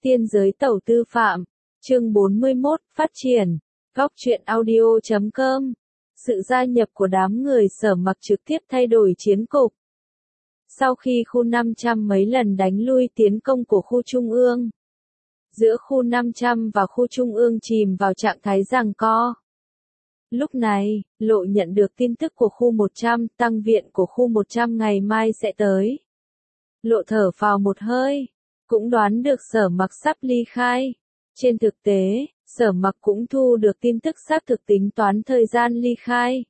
Tiên giới tẩu tư phạm, chương 41, phát triển, góc truyện audio.com. Sự gia nhập của đám người Sở Mặc trực tiếp thay đổi chiến cục. Sau khi khu 500 mấy lần đánh lui tiến công của khu Trung ương, giữa khu 500 và khu Trung ương chìm vào trạng thái giằng co. Lúc này, Lộ nhận được tin tức của khu 100, tăng viện của khu 100 ngày mai sẽ tới. Lộ thở phào một hơi, cũng đoán được Sở Mặc sắp ly khai. Trên thực tế, Sở Mặc cũng thu được tin tức xác thực tính toán thời gian ly khai.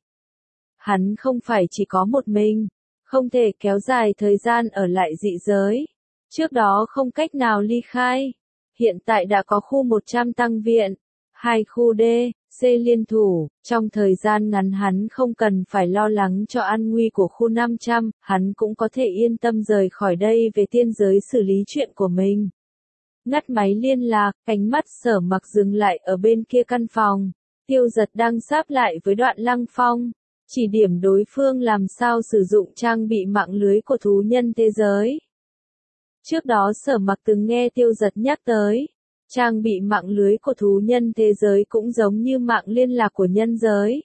Hắn không phải chỉ có một mình, không thể kéo dài thời gian ở lại dị giới. Trước đó không cách nào ly khai. Hiện tại đã có khu 100 tăng viện, 2 khu D, C liên thủ, trong thời gian ngắn hắn không cần phải lo lắng cho an nguy của khu 500, hắn cũng có thể yên tâm rời khỏi đây về tiên giới xử lý chuyện của mình. Ngắt máy liên lạc, ánh mắt Sở Mặc dừng lại ở bên kia căn phòng. Tiêu Giật đang sáp lại với Đoạn Lăng Phong, chỉ điểm đối phương làm sao sử dụng trang bị mạng lưới của thú nhân thế giới. Trước đó Sở Mặc từng nghe Tiêu Giật nhắc tới, trang bị mạng lưới của thú nhân thế giới cũng giống như mạng liên lạc của nhân giới.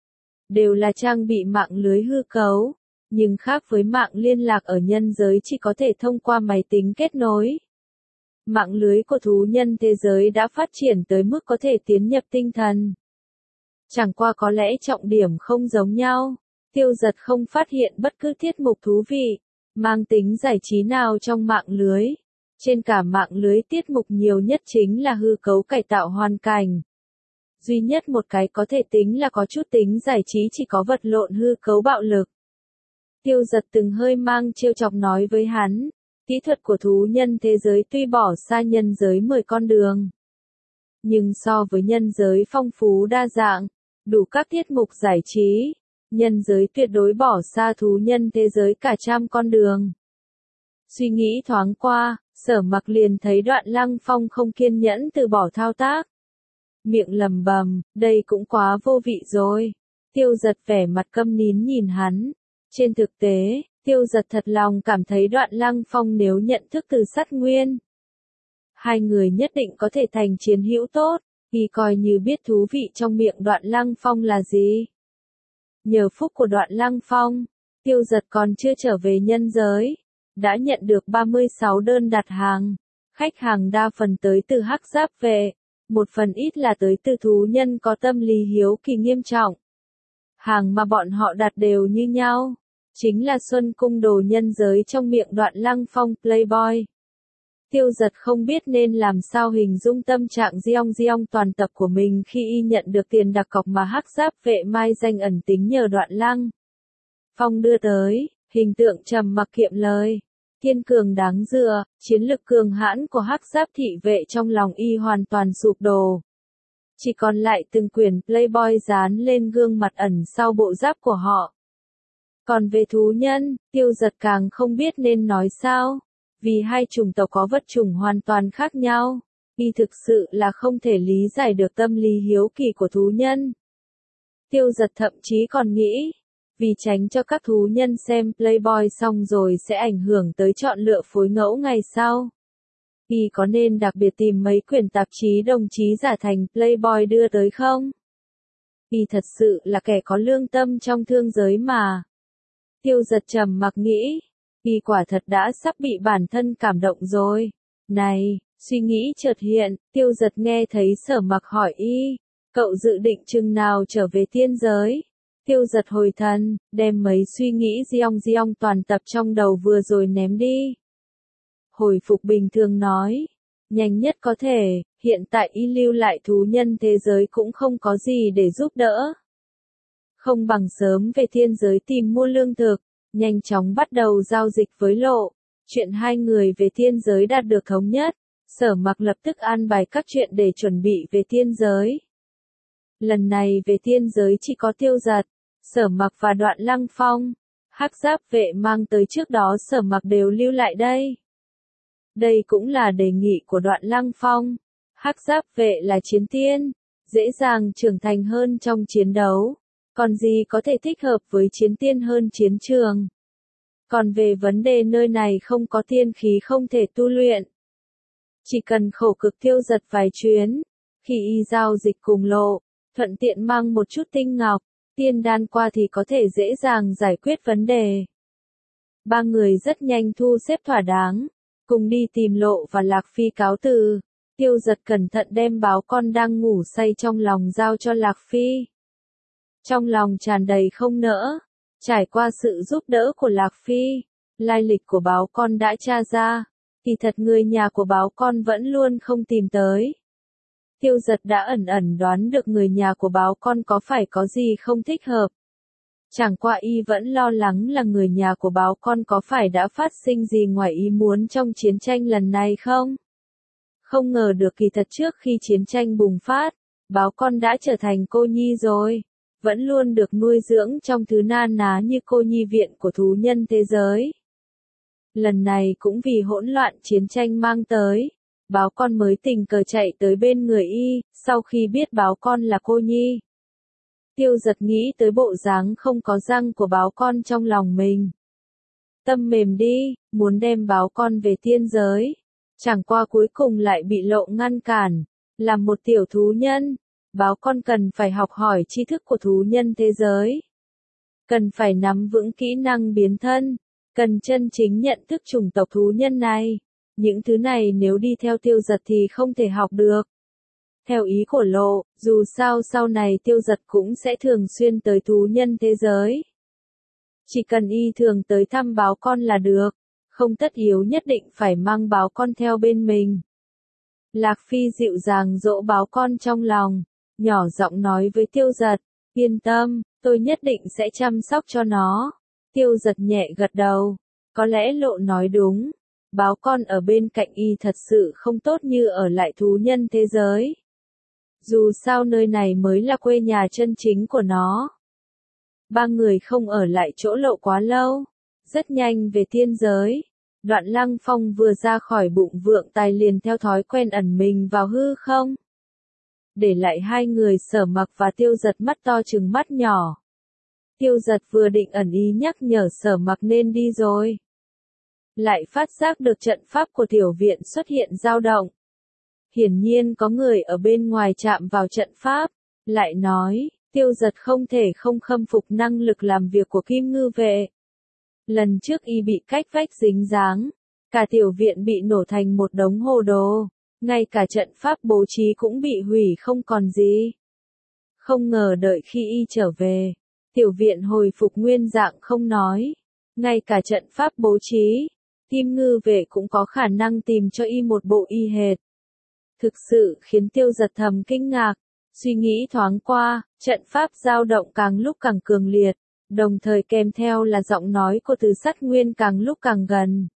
Đều là trang bị mạng lưới hư cấu, nhưng khác với mạng liên lạc ở nhân giới chỉ có thể thông qua máy tính kết nối. Mạng lưới của thú nhân thế giới đã phát triển tới mức có thể tiến nhập tinh thần. Chẳng qua có lẽ trọng điểm không giống nhau, Tiêu Giật không phát hiện bất cứ tiết mục thú vị, mang tính giải trí nào trong mạng lưới. Trên cả mạng lưới tiết mục nhiều nhất chính là hư cấu cải tạo hoàn cảnh. Duy nhất một cái có thể tính là có chút tính giải trí chỉ có vật lộn hư cấu bạo lực. Tiêu Giật từng hơi mang trêu chọc nói với hắn, kỹ thuật của thú nhân thế giới tuy bỏ xa nhân giới 10 con đường, nhưng so với nhân giới phong phú đa dạng, đủ các tiết mục giải trí, nhân giới tuyệt đối bỏ xa thú nhân thế giới cả trăm con đường. Suy nghĩ thoáng qua, Sở Mặc liền thấy Đoạn Lăng Phong không kiên nhẫn từ bỏ thao tác. Miệng lầm bầm, đây cũng quá vô vị rồi. Tiêu Giật vẻ mặt câm nín nhìn hắn. Trên thực tế, Tiêu Giật thật lòng cảm thấy Đoạn Lăng Phong nếu nhận thức từ Sắt Nguyên, hai người nhất định có thể thành chiến hữu tốt, vì coi như biết thú vị trong miệng Đoạn Lăng Phong là gì. Nhờ phúc của Đoạn Lăng Phong, Tiêu Giật còn chưa trở về nhân giới, đã nhận được 36 đơn đặt hàng. Khách hàng đa phần tới từ Hắc Giáp Vệ, một phần ít là tới từ thú nhân có tâm lý hiếu kỳ nghiêm trọng. Hàng mà bọn họ đặt đều như nhau, chính là Xuân Cung đồ nhân giới trong miệng Đoạn Lăng Phong Playboy. Tiêu Giật không biết nên làm sao hình dung tâm trạng Jeong toàn tập của mình khi y nhận được tiền đặt cọc mà Hắc Giáp Vệ mai danh ẩn tính nhờ Đoạn Lăng Phong đưa tới, hình tượng trầm mặc kiệm lời. Kiên cường đáng dựa, chiến lực cường hãn của Hắc Giáp thị vệ trong lòng y hoàn toàn sụp đổ. Chỉ còn lại từng quyển Playboy dán lên gương mặt ẩn sau bộ giáp của họ. Còn về thú nhân, Tiêu Giật càng không biết nên nói sao. Vì hai chủng tộc có vật chủng hoàn toàn khác nhau, y thực sự là không thể lý giải được tâm lý hiếu kỳ của thú nhân. Tiêu Giật thậm chí còn nghĩ, vì tránh cho các thú nhân xem Playboy xong rồi sẽ ảnh hưởng tới chọn lựa phối ngẫu ngày sau, y có nên đặc biệt tìm mấy quyển tạp chí đồng chí giả thành Playboy đưa tới không? Y thật sự là kẻ có lương tâm trong thương giới mà. Tiêu Giật trầm mặc nghĩ, y quả thật đã sắp bị bản thân cảm động rồi. Này, suy nghĩ chợt hiện, Tiêu Giật nghe thấy Sở Mặc hỏi y, cậu dự định chừng nào trở về tiên giới? Tiêu Giật hồi thần, đem mấy suy nghĩ Jeong toàn tập trong đầu vừa rồi ném đi. Hồi phục bình thường nói, nhanh nhất có thể, hiện tại y lưu lại thú nhân thế giới cũng không có gì để giúp đỡ. Không bằng sớm về thiên giới tìm mua lương thực, nhanh chóng bắt đầu giao dịch với Lộ. Chuyện hai người về thiên giới đạt được thống nhất, Sở Mặc lập tức an bài các chuyện để chuẩn bị về thiên giới. Lần này về thiên giới chỉ có Tiêu Giật, Sở Mặc và Đoạn Lăng Phong. Hắc Giáp Vệ mang tới trước đó Sở Mặc đều lưu lại đây. Đây cũng là đề nghị của Đoạn Lăng Phong. Hắc Giáp Vệ là chiến tiên, dễ dàng trưởng thành hơn trong chiến đấu. Còn gì có thể thích hợp với chiến tiên hơn chiến trường? Còn về vấn đề nơi này không có tiên khí không thể tu luyện. Chỉ cần khổ cực Tiêu Giật vài chuyến, khi y giao dịch cùng Lộ, thuận tiện mang một chút tinh ngọc, tiên đan qua thì có thể dễ dàng giải quyết vấn đề. Ba người rất nhanh thu xếp thỏa đáng, cùng đi tìm Lộ và Lạc Phi cáo từ. Tiêu Giật cẩn thận đem báo con đang ngủ say trong lòng giao cho Lạc Phi. Trong lòng tràn đầy không nỡ, trải qua sự giúp đỡ của Lạc Phi, lai lịch của báo con đã tra ra, thì thật người nhà của báo con vẫn luôn không tìm tới. Tiêu Giật đã ẩn ẩn đoán được người nhà của báo con có phải có gì không thích hợp. Chẳng qua y vẫn lo lắng là người nhà của báo con có phải đã phát sinh gì ngoài ý muốn trong chiến tranh lần này không? Không ngờ được kỳ thật trước khi chiến tranh bùng phát, báo con đã trở thành cô nhi rồi, vẫn luôn được nuôi dưỡng trong thứ na ná như cô nhi viện của thú nhân thế giới. Lần này cũng vì hỗn loạn chiến tranh mang tới, báo con mới tình cờ chạy tới bên người y, sau khi biết báo con là cô nhi. Tiêu Giật nghĩ tới bộ dáng không có răng của báo con trong lòng mình. Tâm mềm đi, muốn đem báo con về tiên giới. Chẳng qua cuối cùng lại bị Lộ ngăn cản. Làm một tiểu thú nhân, báo con cần phải học hỏi tri thức của thú nhân thế giới. Cần phải nắm vững kỹ năng biến thân. Cần chân chính nhận thức chủng tộc thú nhân này. Những thứ này nếu đi theo Tiêu Giật thì không thể học được. Theo ý của Lộ, dù sao sau này Tiêu Giật cũng sẽ thường xuyên tới thú nhân thế giới. Chỉ cần y thường tới thăm báo con là được, không tất yếu nhất định phải mang báo con theo bên mình. Lạc Phi dịu dàng dỗ báo con trong lòng, nhỏ giọng nói với Tiêu Giật, yên tâm, tôi nhất định sẽ chăm sóc cho nó. Tiêu Giật nhẹ gật đầu, có lẽ Lộ nói đúng, báo con ở bên cạnh y thật sự không tốt như ở lại thú nhân thế giới. Dù sao nơi này mới là quê nhà chân chính của nó. Ba người không ở lại chỗ Lộ quá lâu, rất nhanh về tiên giới. Đoạn Lăng Phong vừa ra khỏi bụng Vượng Tài liền theo thói quen ẩn mình vào hư không. Để lại hai người Sở Mặc và Tiêu Giật mắt to trừng mắt nhỏ. Tiêu Giật vừa định ẩn ý nhắc nhở Sở Mặc nên đi rồi. Lại phát giác được trận pháp của tiểu viện xuất hiện dao động. Hiển nhiên có người ở bên ngoài chạm vào trận pháp, lại nói, Tiêu Giật không thể không khâm phục năng lực làm việc của Kim Ngư vệ. Lần trước y bị cách vách dính dáng, cả tiểu viện bị nổ thành một đống hồ đồ, ngay cả trận pháp bố trí cũng bị hủy không còn gì. Không ngờ đợi khi y trở về, tiểu viện hồi phục nguyên dạng không nói, ngay cả trận pháp bố trí, Kim Ngư vệ cũng có khả năng tìm cho y một bộ y hệt. Thực sự khiến Tiêu Giật thầm kinh ngạc, suy nghĩ thoáng qua, trận pháp dao động càng lúc càng cường liệt, đồng thời kèm theo là giọng nói của Từ Sắt Nguyên càng lúc càng gần.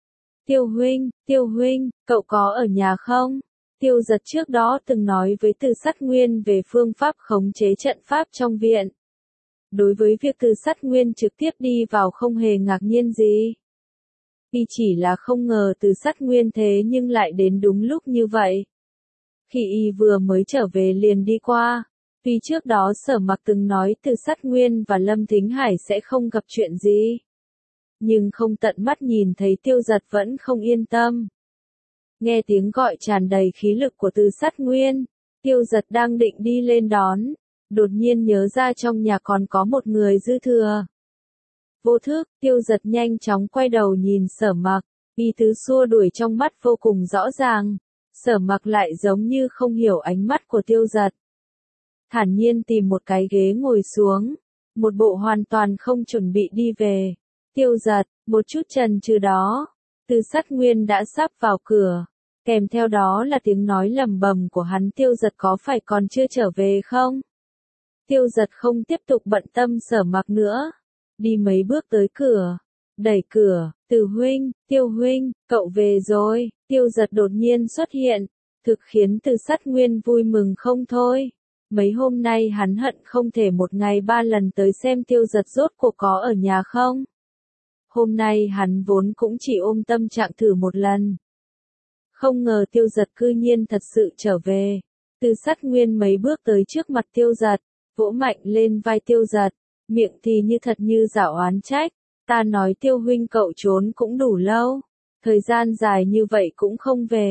Tiêu huynh, cậu có ở nhà không? Tiêu Giật trước đó từng nói với Từ Sắt Nguyên về phương pháp khống chế trận pháp trong viện. Đối với việc Từ Sắt Nguyên trực tiếp đi vào không hề ngạc nhiên gì. Y chỉ là không ngờ Từ Sắt Nguyên thế nhưng lại đến đúng lúc như vậy. Khi y vừa mới trở về liền đi qua, tuy trước đó Sở Mặc từng nói Từ Sắt Nguyên và Lâm Thính Hải sẽ không gặp chuyện gì. Nhưng không tận mắt nhìn thấy Tiêu Giật vẫn không yên tâm. Nghe tiếng gọi tràn đầy khí lực của Từ Sắt Nguyên, Tiêu Giật đang định đi lên đón, đột nhiên nhớ ra trong nhà còn có một người dư thừa. Vô thức, Tiêu Giật nhanh chóng quay đầu nhìn Sở Mặc, ý tứ xua đuổi trong mắt vô cùng rõ ràng. Sở Mặc lại giống như không hiểu ánh mắt của Tiêu Giật. Thản nhiên tìm một cái ghế ngồi xuống, một bộ hoàn toàn không chuẩn bị đi về. Tiêu Giật, một chút chần chừ đó, Từ Sắt Nguyên đã sắp vào cửa, kèm theo đó là tiếng nói lẩm bẩm của hắn. Tiêu Giật có phải còn chưa trở về không? Tiêu Giật không tiếp tục bận tâm Sở Mặc nữa, đi mấy bước tới cửa, đẩy cửa, Từ huynh, Tiêu huynh, cậu về rồi. Tiêu Giật đột nhiên xuất hiện, thực khiến Từ Sắt Nguyên vui mừng không thôi. Mấy hôm nay hắn hận không thể một ngày 3 lần tới xem Tiêu Giật rốt cuộc có ở nhà không. Hôm nay hắn vốn cũng chỉ ôm tâm trạng thử một lần. Không ngờ Tiêu Giật cư nhiên thật sự trở về. Từ Sắt Nguyên mấy bước tới trước mặt Tiêu Giật, vỗ mạnh lên vai Tiêu Giật, miệng thì như thật như giảo oán trách. Ta nói Tiêu huynh cậu trốn cũng đủ lâu, thời gian dài như vậy cũng không về,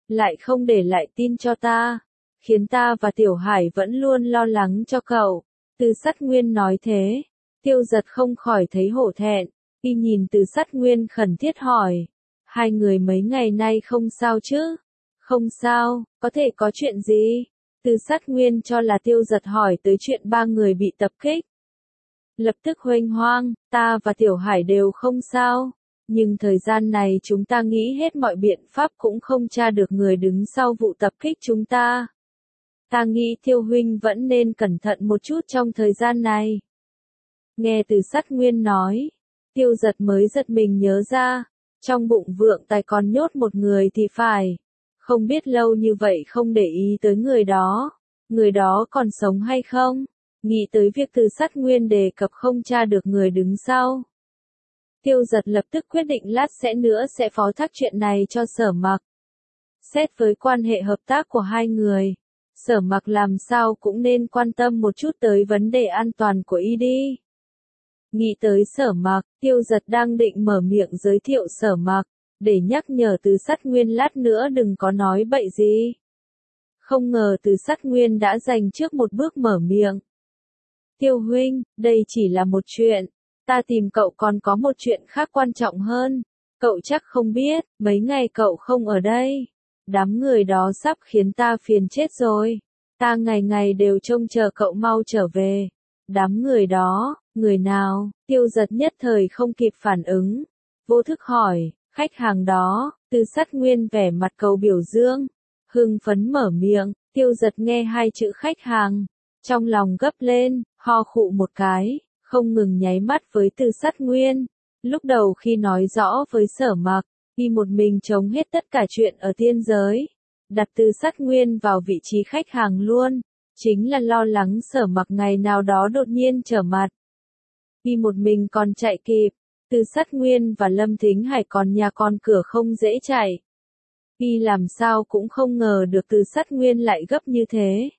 lại không để lại tin cho ta, khiến ta và Tiểu Hải vẫn luôn lo lắng cho cậu. Từ Sắt Nguyên nói thế, Tiêu Giật không khỏi thấy hổ thẹn, y nhìn Từ Sắt Nguyên khẩn thiết hỏi, hai người mấy ngày nay không sao chứ? Không sao, có thể có chuyện gì? Từ Sắt Nguyên cho là Tiêu Giật hỏi tới chuyện ba người bị tập kích. Lập tức huênh hoang, ta và Tiểu Hải đều không sao, nhưng thời gian này chúng ta nghĩ hết mọi biện pháp cũng không tra được người đứng sau vụ tập kích chúng ta. Ta nghĩ Tiêu huynh vẫn nên cẩn thận một chút trong thời gian này. Nghe Từ Sắt Nguyên nói, Tiêu Giật mới giật mình nhớ ra, trong bụng Vượng Tài còn nhốt một người thì phải. Không biết lâu như vậy không để ý tới người đó còn sống hay không? Nghĩ tới việc Từ Sắt Nguyên đề cập không tra được người đứng sau. Tiêu Giật lập tức quyết định lát nữa sẽ phó thác chuyện này cho Sở Mặc. Xét với quan hệ hợp tác của hai người, Sở Mặc làm sao cũng nên quan tâm một chút tới vấn đề an toàn của y đi. Nghĩ tới Sở Mặc, Tiêu Giật đang định mở miệng giới thiệu Sở Mặc, để nhắc nhở Từ Sắt Nguyên lát nữa đừng có nói bậy gì. Không ngờ Từ Sắt Nguyên đã giành trước một bước mở miệng. Tiêu huynh, đây chỉ là một chuyện, ta tìm cậu còn có một chuyện khác quan trọng hơn. Cậu chắc không biết, mấy ngày cậu không ở đây, đám người đó sắp khiến ta phiền chết rồi. Ta ngày ngày đều trông chờ cậu mau trở về. Đám người đó, người nào? Tiêu Giật nhất thời không kịp phản ứng, vô thức hỏi, khách hàng đó. Từ Sắt Nguyên vẻ mặt cầu biểu dương, hưng phấn mở miệng. Tiêu Giật nghe hai chữ khách hàng, trong lòng gấp lên, ho khụ một cái, không ngừng nháy mắt với Từ Sắt Nguyên. Lúc đầu khi nói rõ với Sở Mặc, y một mình chống hết tất cả chuyện ở tiên giới, đặt Từ Sắt Nguyên vào vị trí khách hàng luôn, chính là lo lắng Sở Mặc ngày nào đó đột nhiên trở mặt. Y một mình còn chạy kịp, Từ Sắt Nguyên và Lâm Thính Hải còn nhà con cửa không dễ chạy. Y làm sao cũng không ngờ được Từ Sắt Nguyên lại gấp như thế.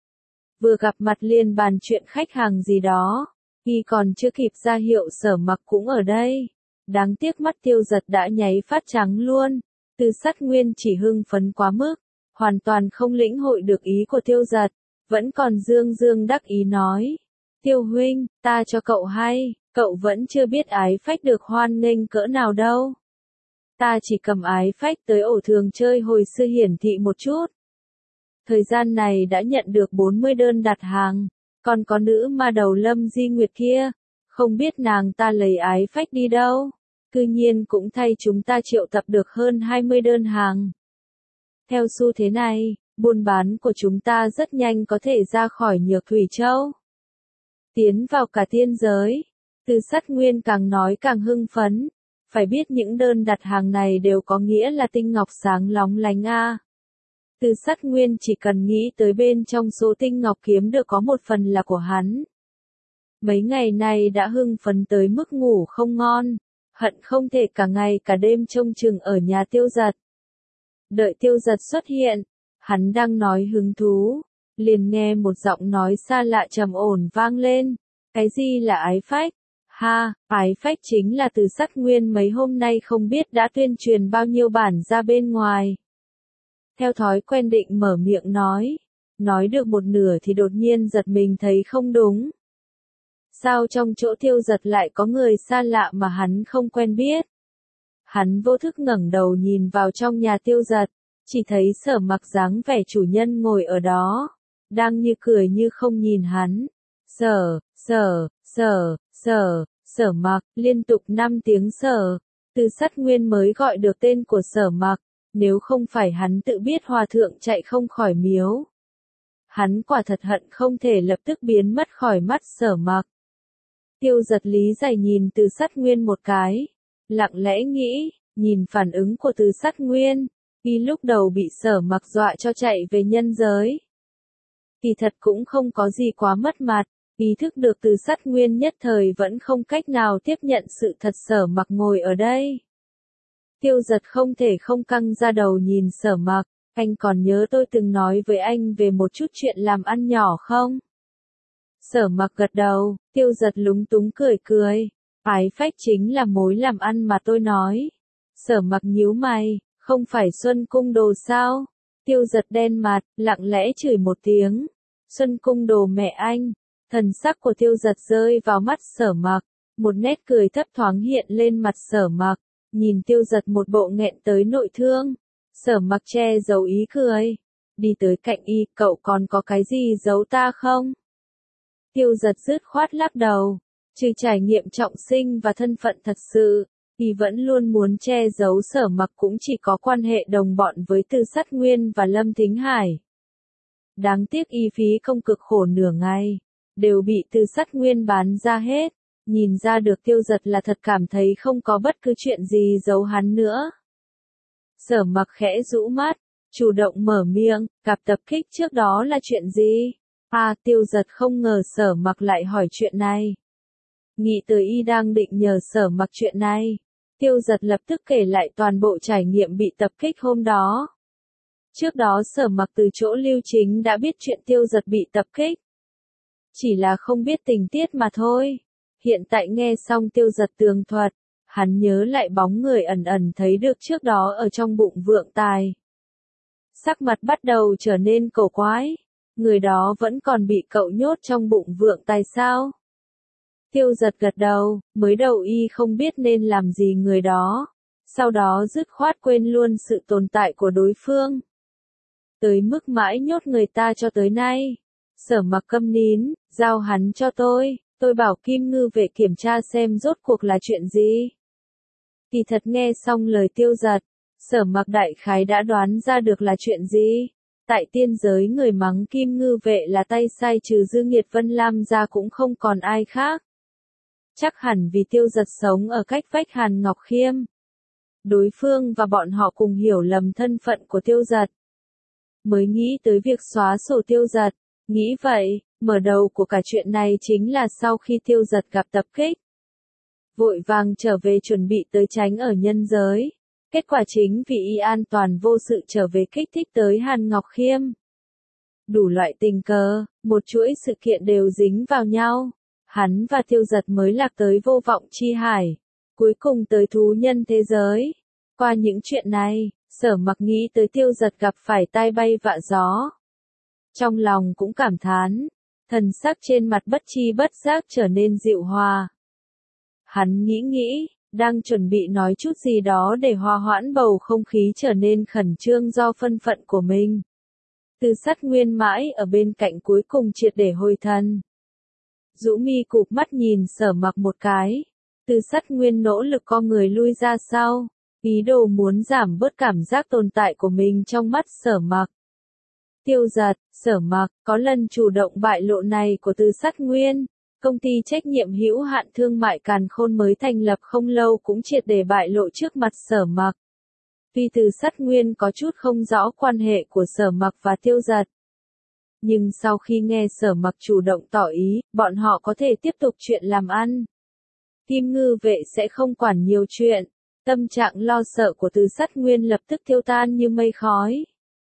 Vừa gặp mặt liền bàn chuyện khách hàng gì đó, y còn chưa kịp ra hiệu Sở Mặc cũng ở đây. Đáng tiếc mắt Tiêu Giật đã nháy phát trắng luôn. Từ Sắt Nguyên chỉ hưng phấn quá mức, hoàn toàn không lĩnh hội được ý của Tiêu Giật, vẫn còn dương dương đắc ý nói. Tiêu huynh, ta cho cậu hay, cậu vẫn chưa biết ái phách được hoan nghênh cỡ nào đâu. Ta chỉ cầm ái phách tới ổ thường chơi hồi xưa hiển thị một chút. Thời gian này đã nhận được 40 đơn đặt hàng, còn có nữ ma đầu Lâm Di Nguyệt kia, không biết nàng ta lấy ái phách đi đâu. Cư nhiên cũng thay chúng ta triệu tập được hơn 20 đơn hàng. Theo xu thế này, buôn bán của chúng ta rất nhanh có thể ra khỏi Nhược Thủy Châu, tiến vào cả tiên giới. Từ Sắt Nguyên càng nói càng hưng phấn, phải biết những đơn đặt hàng này đều có nghĩa là tinh ngọc sáng lóng lánh a. Từ Sắt Nguyên chỉ cần nghĩ tới bên trong số tinh ngọc kiếm được có một phần là của hắn. Mấy ngày này đã hưng phấn tới mức ngủ không ngon, hận không thể cả ngày cả đêm trông chừng ở nhà Tiêu Giật. Đợi Tiêu Giật xuất hiện, hắn đang nói hứng thú, liền nghe một giọng nói xa lạ trầm ổn vang lên. Cái gì là ái phách? Ha, ái phách chính là Từ Sắt Nguyên mấy hôm nay không biết đã tuyên truyền bao nhiêu bản ra bên ngoài. Theo thói quen định mở miệng nói được một nửa thì đột nhiên giật mình thấy không đúng. Sao trong chỗ Tiêu Giật lại có người xa lạ mà hắn không quen biết? Hắn vô thức ngẩng đầu nhìn vào trong nhà Tiêu Giật, chỉ thấy Sở Mặc dáng vẻ chủ nhân ngồi ở đó, đang như cười như không nhìn hắn. Sở Mặc, liên tục 5 tiếng Sở. Từ Sắt Nguyên mới gọi được tên của Sở Mặc, nếu không phải hắn tự biết hòa thượng chạy không khỏi miếu. Hắn quả thật hận không thể lập tức biến mất khỏi mắt Sở Mặc. Tiêu Giật lý giải nhìn Từ Sắt Nguyên một cái, lặng lẽ nghĩ, nhìn phản ứng của Từ Sắt Nguyên, y lúc đầu bị Sở Mặc dọa cho chạy về nhân giới. Kỳ thật cũng không có gì quá mất mặt, ý thức được Từ Sắt Nguyên nhất thời vẫn không cách nào tiếp nhận sự thật Sở Mặc ngồi ở đây. Tiêu Giật không thể không căng ra đầu nhìn Sở Mặc, anh còn nhớ tôi từng nói với anh về một chút chuyện làm ăn nhỏ không? Sở Mặc gật đầu, Tiêu Giật lúng túng cười, ái phách chính là mối làm ăn mà tôi nói. Sở Mặc nhíu mày, Không phải Xuân Cung Đồ sao? Tiêu Giật đen mặt, lặng lẽ chửi một tiếng. Xuân Cung Đồ mẹ anh. Thần sắc của Tiêu Giật rơi vào mắt Sở Mặc, một nét cười thấp thoáng hiện lên mặt Sở Mặc, nhìn Tiêu Giật một bộ nghẹn tới nội thương. Sở Mặc che giấu ý cười, đi tới cạnh y, cậu còn có cái gì giấu ta không? Tiêu Giật dứt khoát lắc đầu, trừ trải nghiệm trọng sinh và thân phận thật sự, y vẫn luôn muốn che giấu Sở Mặc cũng chỉ có quan hệ đồng bọn với Từ Sắt Nguyên và Lâm Thính Hải. Đáng tiếc y phí công cực khổ nửa ngày, đều bị Từ Sắt Nguyên bán ra hết, nhìn ra được Tiêu Giật là thật cảm thấy không có bất cứ chuyện gì giấu hắn nữa. Sở Mặc khẽ rũ mắt, chủ động mở miệng, gặp tập kích trước đó là chuyện gì? Tiêu Giật không ngờ Sở Mặc lại hỏi chuyện này. Nghĩ tới y đang định nhờ Sở Mặc chuyện này, Tiêu Giật lập tức kể lại toàn bộ trải nghiệm bị tập kích hôm đó. Trước đó Sở Mặc từ chỗ Lưu Chính đã biết chuyện Tiêu Giật bị tập kích. Chỉ là không biết tình tiết mà thôi. Hiện tại nghe xong Tiêu Giật tường thuật, hắn nhớ lại bóng người ẩn ẩn thấy được trước đó ở trong bụng Vượng Tài. Sắc mặt bắt đầu trở nên cổ quái. Người đó vẫn còn bị cậu nhốt trong bụng Vượng Tài sao? Tiêu Giật gật đầu, mới đầu y không biết nên làm gì người đó. Sau đó dứt khoát quên luôn sự tồn tại của đối phương. Tới mức mãi nhốt người ta cho tới nay. Sở Mặc câm nín, giao hắn cho tôi bảo Kim Ngư Vệ kiểm tra xem rốt cuộc là chuyện gì. Kỳ thật nghe xong lời Tiêu Giật, Sở Mặc đại khái đã đoán ra được là chuyện gì. Tại tiên giới người mắng Kim Ngư Vệ là tay sai trừ Dư Nghiệt Vân Lam ra cũng không còn ai khác. Chắc hẳn vì Tiêu Giật sống ở cách vách Hàn Ngọc Khiêm. Đối phương và bọn họ cùng hiểu lầm thân phận của Tiêu Giật. Mới nghĩ tới việc xóa sổ Tiêu Giật. Nghĩ vậy, mở đầu của cả chuyện này chính là sau khi Tiêu Giật gặp tập kích. Vội vàng trở về chuẩn bị tới tránh ở nhân giới. Kết quả chính vì y an toàn vô sự trở về kích thích tới Hàn Ngọc Khiêm. Đủ loại tình cờ, một chuỗi sự kiện đều dính vào nhau. Hắn và Tiêu Giật mới lạc tới Vô Vọng Chi Hải. Cuối cùng tới thú nhân thế giới. Qua những chuyện này, Sở Mặc nghĩ tới Tiêu Giật gặp phải tai bay vạ gió. Trong lòng cũng cảm thán, thần sắc trên mặt bất chi bất giác trở nên dịu hòa. Hắn nghĩ, đang chuẩn bị nói chút gì đó để hòa hoãn bầu không khí trở nên khẩn trương do phân phận của mình. Từ Sắt Nguyên mãi ở bên cạnh cuối cùng triệt để hồi thần. Dũ mi cụp mắt nhìn Sở Mặc một cái. Từ Sắt Nguyên nỗ lực co người lui ra sau, ý đồ muốn giảm bớt cảm giác tồn tại của mình trong mắt Sở Mặc. Tiêu Giật, Sở Mặc, có lần chủ động bại lộ này của Từ Sắt Nguyên, công ty trách nhiệm hữu hạn thương mại Càn Khôn mới thành lập không lâu cũng triệt để bại lộ trước mặt Sở Mặc. Tuy Từ Sắt Nguyên có chút không rõ quan hệ của Sở Mặc và Tiêu Giật, nhưng sau khi nghe Sở Mặc chủ động tỏ ý, bọn họ có thể tiếp tục chuyện làm ăn. Kim Ngư Vệ sẽ không quản nhiều chuyện, tâm trạng lo sợ của Từ Sắt Nguyên lập tức tiêu tan như mây khói.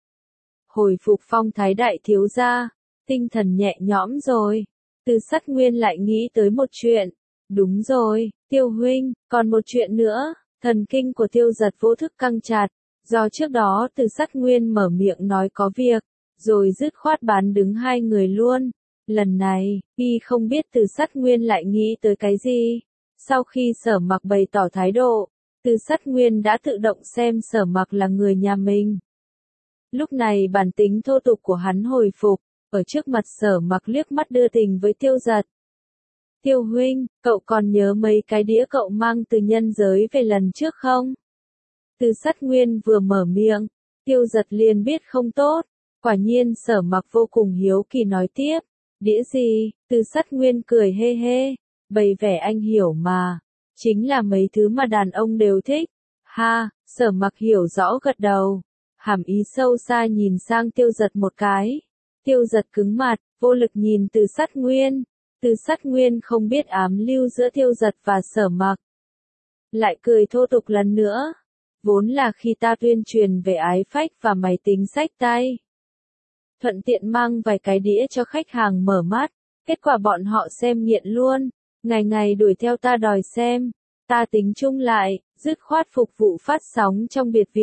Hồi phục phong thái đại thiếu gia, tinh thần nhẹ nhõm rồi. Từ Sắt Nguyên lại nghĩ tới một chuyện. Đúng rồi, Tiêu huynh, còn một chuyện nữa. Thần kinh của Tiêu Giật vô thức căng chặt. Do trước đó Từ Sắt Nguyên mở miệng nói có việc, rồi dứt khoát bán đứng hai người luôn. Lần này, y không biết Từ Sắt Nguyên lại nghĩ tới cái gì. Sau khi Sở Mặc bày tỏ thái độ, Từ Sắt Nguyên đã tự động xem Sở Mặc là người nhà mình. Lúc này bản tính thô tục của hắn hồi phục, ở trước mặt Sở Mặc liếc mắt đưa tình với Tiêu Giật. Tiêu huynh, cậu còn nhớ mấy cái đĩa cậu mang từ nhân giới về lần trước không? Từ Sắt Nguyên vừa mở miệng, Tiêu Giật liền biết không tốt. Quả nhiên Sở Mặc vô cùng hiếu kỳ nói tiếp. Đĩa gì? Từ Sắt Nguyên cười hê hê, bày vẻ anh hiểu mà. Chính là mấy thứ mà đàn ông đều thích. Ha, Sở Mặc hiểu rõ gật đầu. Hàm ý sâu xa nhìn sang Tiêu Giật một cái. Tiêu Giật cứng mặt, vô lực nhìn Từ Sắt Nguyên. Từ Sắt Nguyên không biết ám lưu giữa Tiêu Giật và Sở Mặc. Lại cười thô tục lần nữa. Vốn là khi ta tuyên truyền về ái phách và máy tính xách tay. Thuận tiện mang vài cái đĩa cho khách hàng mở mắt. Kết quả bọn họ xem nghiện luôn. Ngày ngày đuổi theo ta đòi xem. Ta tính chung lại, dứt khoát phục vụ phát sóng trong biệt viện.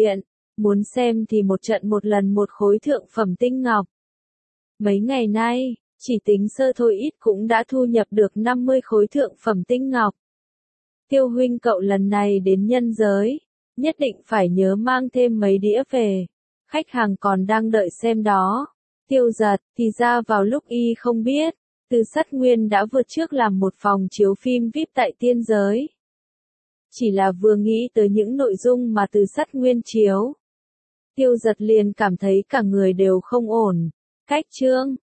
Muốn xem thì một trận một lần một khối thượng phẩm tinh ngọc. Mấy ngày nay, chỉ tính sơ thôi ít cũng đã thu nhập được 50 khối thượng phẩm tinh ngọc. Tiêu huynh cậu lần này đến nhân giới, nhất định phải nhớ mang thêm mấy đĩa về. Khách hàng còn đang đợi xem đó. Tiêu Giật, thì ra vào lúc y không biết, Từ Sắt Nguyên đã vượt trước làm một phòng chiếu phim VIP tại tiên giới. Chỉ là vừa nghĩ tới những nội dung mà Từ Sắt Nguyên chiếu, Tiêu Giật liền cảm thấy cả người đều không ổn. Cách chương